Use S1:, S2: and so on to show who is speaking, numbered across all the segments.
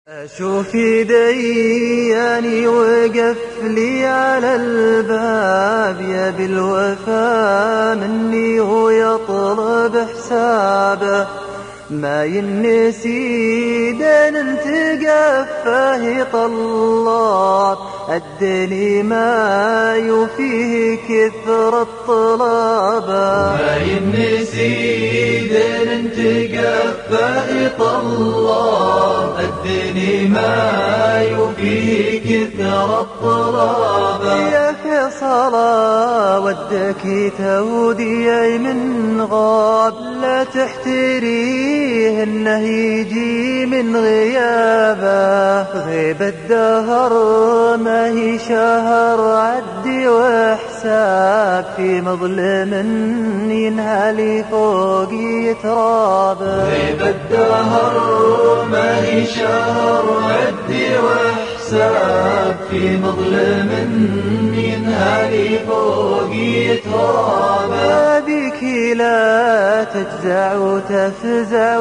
S1: أشوف دياني وقف لي على الباب يبي الوفا مني ويطلب حسابه، ما ينسي دين انت قفاه طلاب الدني ما يوفيه كثر الطلابة،
S2: ما ينسي دين انت قفاه طلاب الدني ما يوفيه كثر الطلابة.
S1: يا فيصل ودك تودي من غاب لا تحتريه انه يجي من غيابه، غيب الدهر ما هي شهر عدي وحساب في مظلم ينهالي فوق يترابه،
S2: غيب الدهر ما هي شهر عدي وحساب في مظلم ينهالي فوق يترابه.
S1: بك لا تجزع وتفزع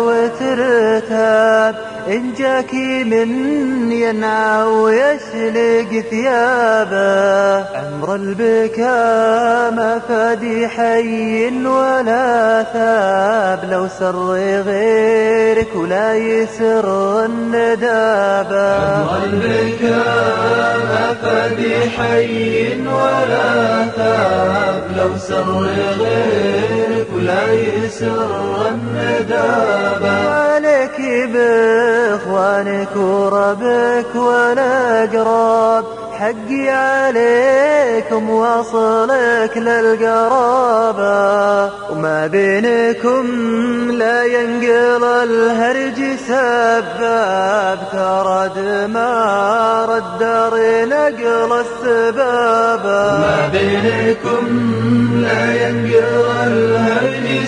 S1: وترتاب إن جاكي من ينعى ويشلق ثيابه، عمر البكاء ما فادي حي ولا ثاب لو سر غيرك ولا يسر الندابة،
S2: عمر البكاء ما فادي حي ولا ثاب لو سر غيرك ولا يسر الندابة.
S1: عليك بإخوانك وربك والأقراب حقي عليكم واصلك للقرابة، وما بينكم لا ينقل الهرج سباب ترى دمار الدار نقل السبابة،
S2: ما بينكم لا ينقل الهرج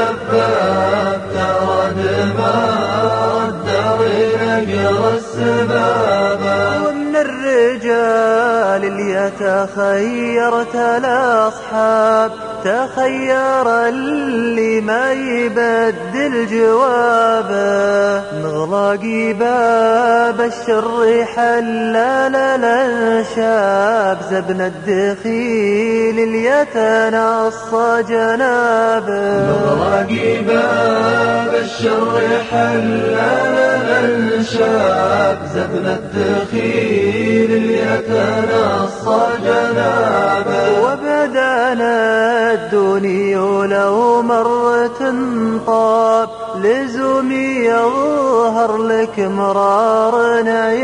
S2: سباب ترى دمار الدار نقل السبابة.
S1: ومن الرجال اللي تخيرت الأصحاب تخير اللي ما يبدل جوابه، نغلق باب الشر حلال الانشاب زبن الدخيل اللي يتنصى جنابه،
S2: نغلق باب الشر حلال الانشاب زبن الدخيل اللي يتنصى جنابه.
S1: وبدانا الدنيا ولو مرة طاب لزومي يظهر لك مرار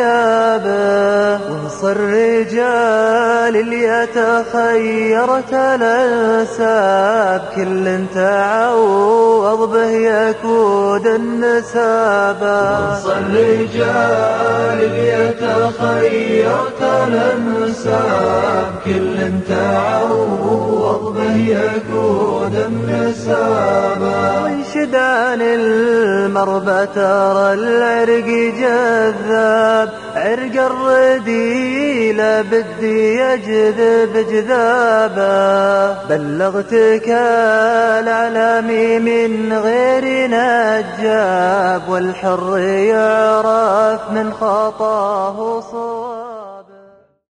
S1: عيابه، وانصر رجال اللي تخيرت الانساب كل تعوض به يكود النسابة،
S2: وانصر رجال اللي تخيرت الانساب كل تعوض به يكود النسابة.
S1: وانشد عن المربى ترى العرق جذاب عرق الرديلة بدي يجذب جذابه، بلغتك العلامي من غير نجاب والحر يعرف من خطاه صواب.